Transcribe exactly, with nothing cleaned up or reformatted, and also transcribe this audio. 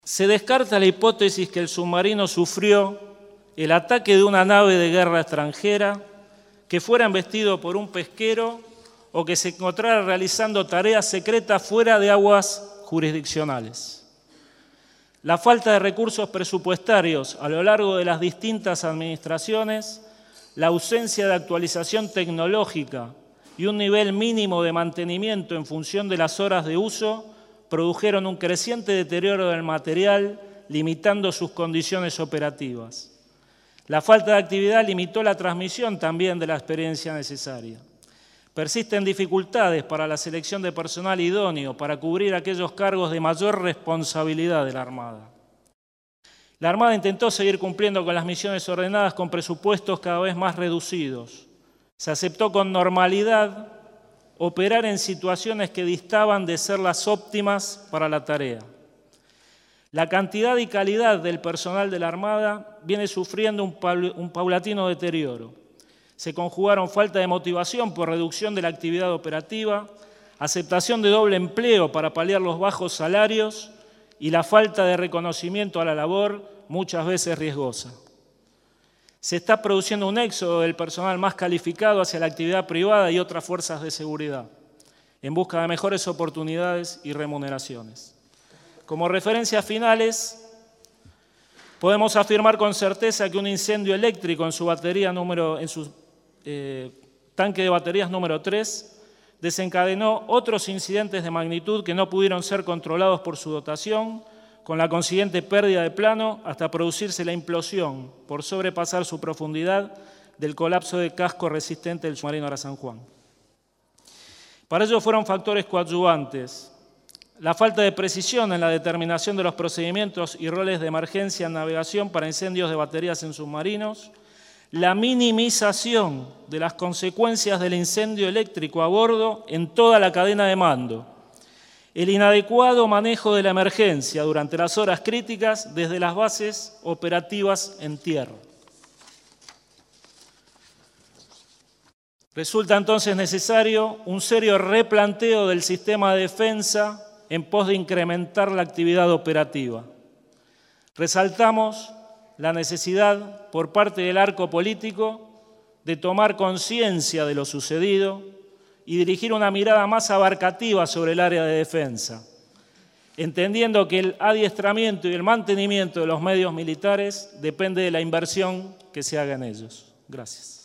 Se descarta la hipótesis que el submarino sufrió el ataque de una nave de guerra extranjera, que fuera embestido por un pesquero o que se encontrara realizando tareas secretas fuera de aguas jurisdiccionales. La falta de recursos presupuestarios a lo largo de las distintas administraciones, la ausencia de actualización tecnológica y un nivel mínimo de mantenimiento en función de las horas de uso produjeron un creciente deterioro del material, limitando sus condiciones operativas. La falta de actividad limitó la transmisión también de la experiencia necesaria. Persisten dificultades para la selección de personal idóneo para cubrir aquellos cargos de mayor responsabilidad de la Armada. La Armada intentó seguir cumpliendo con las misiones ordenadas con presupuestos cada vez más reducidos. Se aceptó con normalidad operar en situaciones que distaban de ser las óptimas para la tarea. La cantidad y calidad del personal de la Armada viene sufriendo un, paul- un paulatino deterioro. Se conjugaron falta de motivación por reducción de la actividad operativa, aceptación de doble empleo para paliar los bajos salarios y la falta de reconocimiento a la labor, muchas veces riesgosa. Se está produciendo un éxodo del personal más calificado hacia la actividad privada y otras fuerzas de seguridad, en busca de mejores oportunidades y remuneraciones. Como referencias finales, podemos afirmar con certeza que un incendio eléctrico en su batería número, en su eh, tanque de baterías número tres desencadenó otros incidentes de magnitud que no pudieron ser controlados por su dotación, con la consiguiente pérdida de plano hasta producirse la implosión, por sobrepasar su profundidad, del colapso de casco resistente del submarino Ara San Juan. Para ello fueron factores coadyuvantes: la falta de precisión en la determinación de los procedimientos y roles de emergencia en navegación para incendios de baterías en submarinos, la minimización de las consecuencias del incendio eléctrico a bordo en toda la cadena de mando, el inadecuado manejo de la emergencia durante las horas críticas desde las bases operativas en tierra. Resulta entonces necesario un serio replanteo del sistema de defensa en pos de incrementar la actividad operativa. Resaltamos la necesidad por parte del arco político de tomar conciencia de lo sucedido y dirigir una mirada más abarcativa sobre el área de defensa, entendiendo que el adiestramiento y el mantenimiento de los medios militares depende de la inversión que se haga en ellos. Gracias.